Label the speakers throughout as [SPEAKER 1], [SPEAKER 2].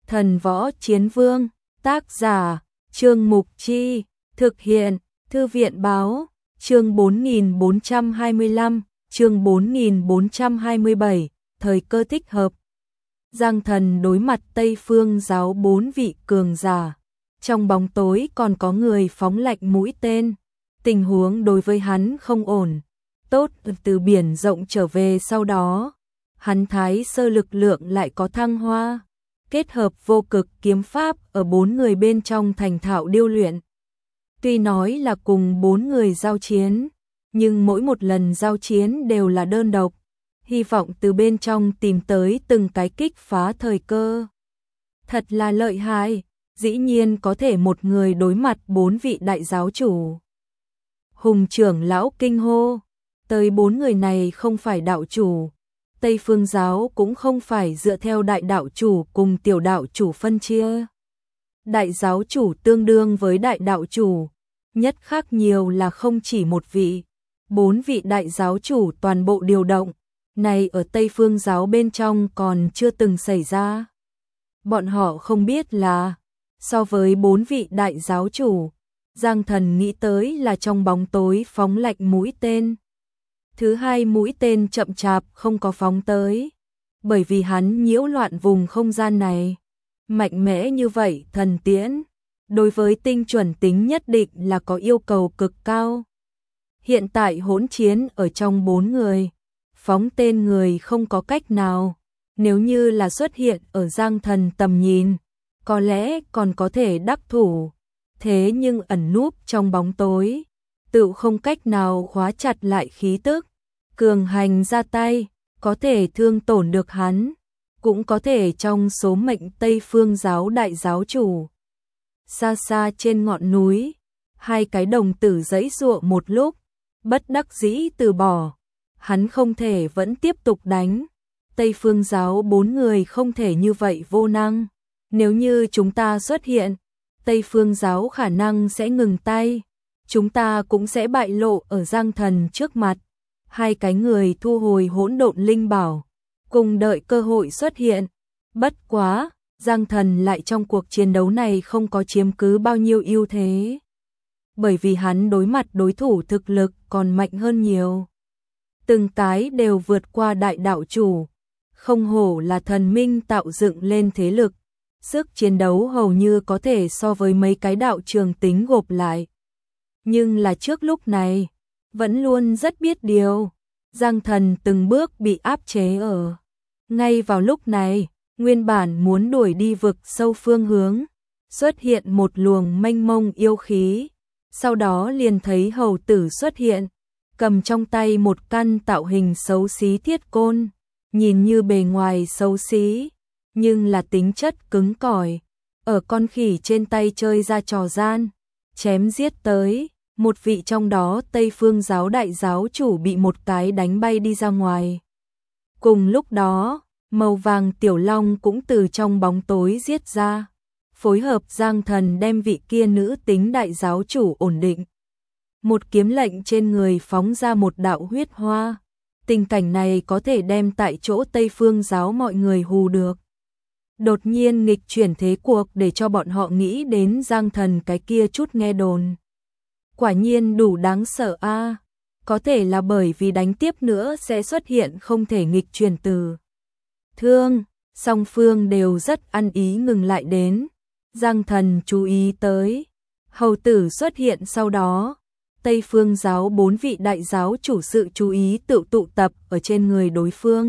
[SPEAKER 1] Thần Võ Chiến Vương, tác giả, Trương Mục Chi, thực hiện, Thư viện Báo, chương 4425, chương 4427, thời cơ thích hợp. Giang Thần đối mặt Tây Phương giáo 4 vị cường giả. Trong bóng tối còn có người phóng lạnh mũi tên. Tình huống đối với hắn không ổn. Tốt, từ biển rộng trở về sau đó, hắn Thái Sơ lực lượng lại có thăng hoa. Kết hợp vô cực kiếm pháp ở 4 người bên trong thành thạo điêu luyện. Tuy nói là cùng 4 người giao chiến, nhưng mỗi một lần giao chiến đều là đơn độc. Hy vọng từ bên trong tìm tới từng cái kích phá thời cơ. Thật là lợi hại, dĩ nhiên có thể một người đối mặt 4 vị đại giáo chủ. Hùng trưởng lão kinh hô, tới 4 người này không phải đạo chủ. Tây Phương giáo cũng không phải dựa theo đại đạo chủ cùng tiểu đạo chủ phân chia. Đại giáo chủ tương đương với đại đạo chủ, nhất khác nhiều là không chỉ một vị, 4 vị đại giáo chủ toàn bộ điều động, này ở Tây Phương giáo bên trong còn chưa từng xảy ra. Bọn họ không biết là, so với 4 vị đại giáo chủ, Giang Thần nghĩ tới là trong bóng tối phóng lạnh mũi tên. Thứ hai mũi tên chậm chạp không có phóng tới, bởi vì hắn nhiễu loạn vùng không gian này. Mạnh mẽ như vậy thần tiễn, đối với tinh chuẩn tính nhất định là có yêu cầu cực cao. Hiện tại hỗn chiến ở trong 4 người, phóng tên người không có cách nào, nếu như là xuất hiện ở Giang Thần tầm nhìn, có lẽ còn có thể đắc thủ, thế nhưng ẩn núp trong bóng tối, tự không cách nào khóa chặt lại khí tức. Cường hành ra tay, có thể thương tổn được hắn, cũng có thể trong số mệnh Tây Phương giáo đại giáo chủ. Xa xa trên ngọn núi, hai cái đồng tử giãy giụa một lúc, bất đắc dĩ từ bỏ. Hắn không thể vẫn tiếp tục đánh. Tây Phương giáo 4 người không thể như vậy vô năng. Nếu như chúng ta xuất hiện, Tây Phương giáo khả năng sẽ ngừng tay. Chúng ta cũng sẽ bại lộ ở Giang Thần trước mặt. Hai cái người thu hồi hỗn độn linh bảo, cùng đợi cơ hội xuất hiện. Bất quá, Giang Thần lại trong cuộc chiến đấu này không có chiếm cứ bao nhiêu ưu thế. Bởi vì hắn đối mặt đối thủ thực lực còn mạnh hơn nhiều. Từng cái đều vượt qua đại đạo chủ. Không hổ là thần minh tạo dựng lên thế lực. Sức chiến đấu hầu như có thể so với mấy cái đạo trường tính gộp lại. Nhưng là trước lúc này, vẫn luôn rất biết điều. Giang Thần từng bước bị áp chế ở. Ngay vào lúc này, nguyên bản muốn đuổi đi vực sâu phương hướng, xuất hiện một luồng mênh mông yêu khí. Sau đó liền thấy hầu tử xuất hiện, cầm trong tay một căn tạo hình xấu xí thiết côn. Nhìn như bề ngoài xấu xí, nhưng là tính chất cứng cỏi. Ở con khỉ trên tay chơi ra trò gian, chém giết tới. Một vị trong đó Tây Phương giáo đại giáo chủ bị một cái đánh bay đi ra ngoài. Cùng lúc đó, màu vàng tiểu long cũng từ trong bóng tối giết ra. Phối hợp Giang Thần đem vị kia nữ tính đại giáo chủ ổn định. Một kiếm lệnh trên người phóng ra một đạo huyết hoa. Tình cảnh này có thể đem tại chỗ Tây Phương giáo mọi người hù được. Đột nhiên nghịch chuyển thế cuộc để cho bọn họ nghĩ đến Giang Thần cái kia chút nghe đồn. Quả nhiên đủ đáng sợ a. Có thể là bởi vì đánh tiếp nữa sẽ xuất hiện không thể nghịch chuyển từ thương, song phương đều rất ăn ý ngừng lại đến. Giang Thần chú ý tới, hầu tử xuất hiện sau đó, Tây Phương giáo 4 vị đại giáo chủ sự chú ý tự tụ tập ở trên người đối phương.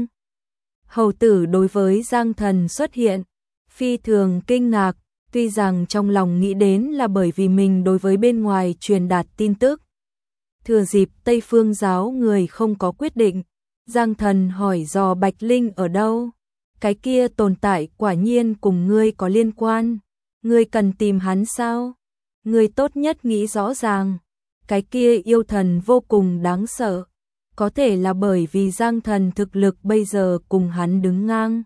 [SPEAKER 1] Hầu tử đối với Giang Thần xuất hiện, phi thường kinh ngạc. Tuy rằng trong lòng nghĩ đến là bởi vì mình đối với bên ngoài truyền đạt tin tức. Thừa dịp Tây Phương giáo người không có quyết định, Giang Thần hỏi dò Bạch Linh ở đâu. Cái kia tồn tại quả nhiên cùng ngươi có liên quan. Ngươi cần tìm hắn sao? Ngươi tốt nhất nghĩ rõ ràng. Cái kia yêu thần vô cùng đáng sợ. Có thể là bởi vì Giang Thần thực lực bây giờ cùng hắn đứng ngang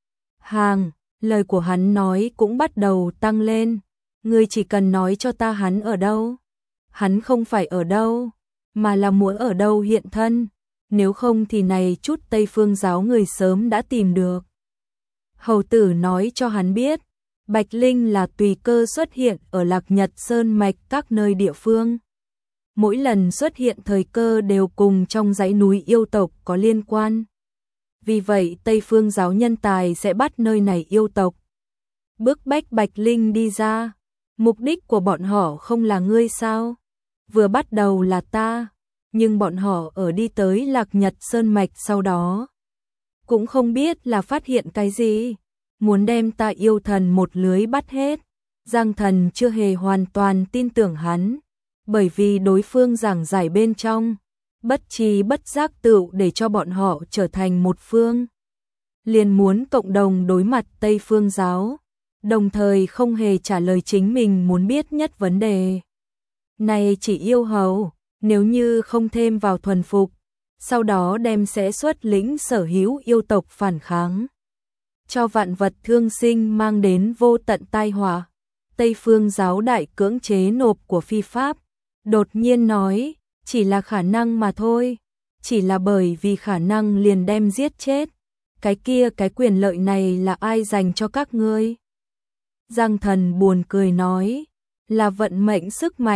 [SPEAKER 1] hàng. Lời của hắn nói cũng bắt đầu tăng lên. Ngươi chỉ cần nói cho ta hắn ở đâu. Hắn không phải ở đâu, mà là muốn ở đâu hiện thân. Nếu không thì này chút Tây Phương giáo người sớm đã tìm được. Hầu tử nói cho hắn biết, Bạch Linh là tùy cơ xuất hiện ở Lạc Nhật Sơn Mạch các nơi địa phương. Mỗi lần xuất hiện thời cơ đều cùng trong dãy núi yêu tộc có liên quan. Vì vậy Tây Phương giáo nhân tài sẽ bắt nơi này yêu tộc. Bức bách Bạch Linh đi ra. Mục đích của bọn họ không là ngươi sao? Vừa bắt đầu là ta, nhưng bọn họ ở đi tới Lạc Nhật Sơn Mạch sau đó. Cũng không biết là phát hiện cái gì. Muốn đem ta yêu thần một lưới bắt hết. Giang Thần chưa hề hoàn toàn tin tưởng hắn. Bởi vì đối phương giảng giải bên trong. Bất tri bất giác tựu để cho bọn họ trở thành một phương. Liền muốn cộng đồng đối mặt Tây Phương giáo. Đồng thời không hề trả lời chính mình muốn biết nhất vấn đề. Này chỉ yêu hầu, nếu như không thêm vào thuần phục, sau đó đem sẽ xuất lĩnh sở hữu yêu tộc phản kháng. Cho vạn vật thương sinh mang đến vô tận tai họa. Tây Phương giáo đại cưỡng chế nộp của phi pháp, đột nhiên nói, chỉ là khả năng mà thôi, chỉ là bởi vì khả năng liền đem giết chết. Cái kia cái quyền lợi này là ai dành cho các ngươi? Giang Thần buồn cười nói, là vận mệnh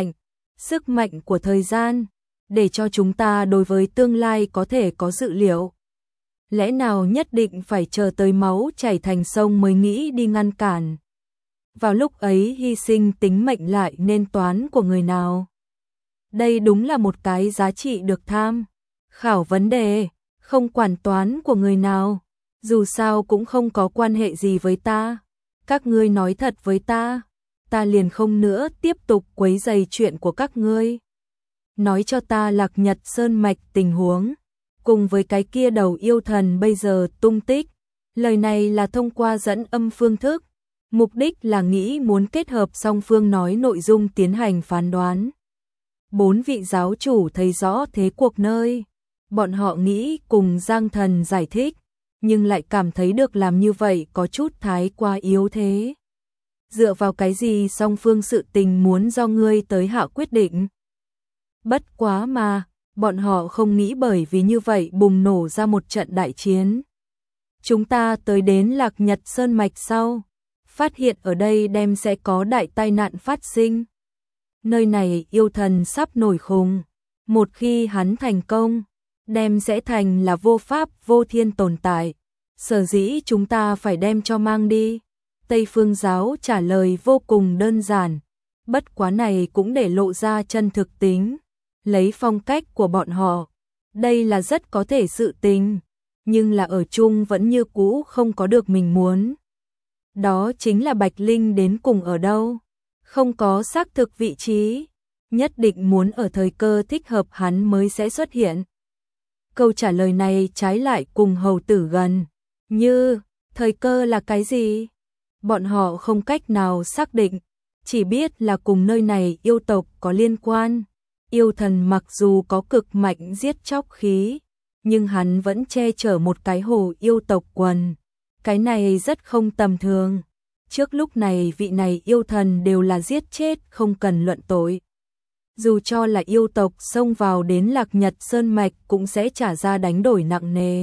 [SPEAKER 1] sức mạnh của thời gian, để cho chúng ta đối với tương lai có thể có dự liệu. Lẽ nào nhất định phải chờ tới máu chảy thành sông mới nghĩ đi ngăn cản? Vào lúc ấy hy sinh tính mệnh lại nên toán của người nào? Đây đúng là một cái giá trị được tham khảo vấn đề, không quản toán của người nào, dù sao cũng không có quan hệ gì với ta. Các ngươi nói thật với ta liền không nữa tiếp tục quấy rầy chuyện của các ngươi. Nói cho ta Lạc Nhật Sơn Mạch tình huống, cùng với cái kia đầu yêu thần bây giờ tung tích. Lời này là thông qua dẫn âm phương thức, mục đích là nghĩ muốn kết hợp song phương nói nội dung tiến hành phán đoán. 4 vị giáo chủ thấy rõ thế cuộc nơi, bọn họ nghĩ cùng Giang Thần giải thích, nhưng lại cảm thấy được làm như vậy có chút thái quá yếu thế. Dựa vào cái gì song phương sự tình muốn do ngươi tới hạ quyết định? Bất quá mà, bọn họ không nghĩ bởi vì như vậy bùng nổ ra một trận đại chiến. Chúng ta tới đến Lạc Nhật Sơn Mạch sau, phát hiện ở đây đem sẽ có đại tai nạn phát sinh. Nơi này yêu thần sắp nổi khùng, một khi hắn thành công, đem sẽ thành là vô pháp vô thiên tồn tại. Sở dĩ chúng ta phải đem cho mang đi. Tây Phương giáo trả lời vô cùng đơn giản, bất quá này cũng để lộ ra chân thực tính. Lấy phong cách của bọn họ, đây là rất có thể sự tình, nhưng là ở chung vẫn như cũ không có được mình muốn. Đó chính là Bạch Linh đến cùng ở đâu, không có xác thực vị trí, nhất định muốn ở thời cơ thích hợp hắn mới sẽ xuất hiện. Câu trả lời này trái lại cùng hầu tử gần, như thời cơ là cái gì? Bọn họ không cách nào xác định, chỉ biết là cùng nơi này yêu tộc có liên quan. Yêu thần mặc dù có cực mạnh giết chóc khí, nhưng hắn vẫn che chở một cái hồ yêu tộc quần. Cái này rất không tầm thường. Trước lúc này vị này yêu thần đều là giết chết không cần luận tội. Dù cho là yêu tộc xông vào đến Lạc Nhật Sơn Mạch cũng sẽ trả ra đánh đổi nặng nề.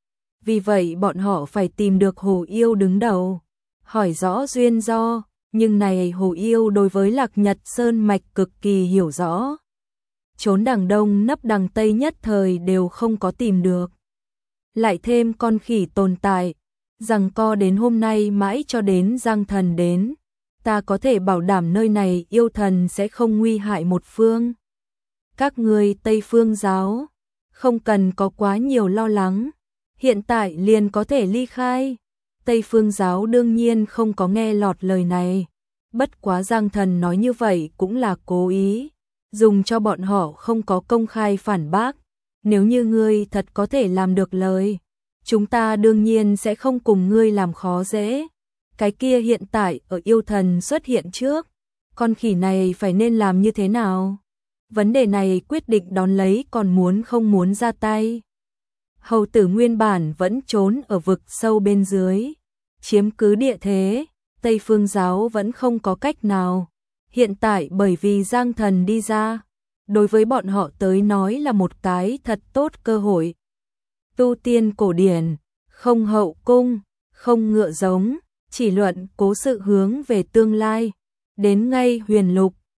[SPEAKER 1] Vì vậy bọn họ phải tìm được hồ yêu đứng đầu, hỏi rõ duyên do, nhưng này hồ yêu đối với Lạc Nhật Sơn Mạch cực kỳ hiểu rõ. Trốn đằng đông nấp đằng tây nhất thời đều không có tìm được. Lại thêm con khỉ tồn tại, rằng co đến hôm nay mãi cho đến Giang Thần đến, ta có thể bảo đảm nơi này yêu thần sẽ không nguy hại một phương. Các ngươi Tây Phương giáo, không cần có quá nhiều lo lắng, hiện tại liền có thể ly khai. Tây Phương giáo đương nhiên không có nghe lọt lời này, bất quá Giang Thần nói như vậy cũng là cố ý, dùng cho bọn họ không có công khai phản bác. Nếu như ngươi thật có thể làm được lời, chúng ta đương nhiên sẽ không cùng ngươi làm khó dễ. Cái kia hiện tại ở yêu thần xuất hiện trước, con khỉ này phải nên làm như thế nào? Vấn đề này quyết định đón lấy còn muốn không muốn ra tay. Hầu tử nguyên bản vẫn trốn ở vực sâu bên dưới, chiếm cứ địa thế, Tây Phương giáo vẫn không có cách nào. Hiện tại bởi vì Giang Thần đi ra, đối với bọn họ tới nói là một cái thật tốt cơ hội. Tu tiên cổ điển, không hậu cung, không ngựa giống, chỉ luận cố sự hướng về tương lai. Đến ngay huyền lục,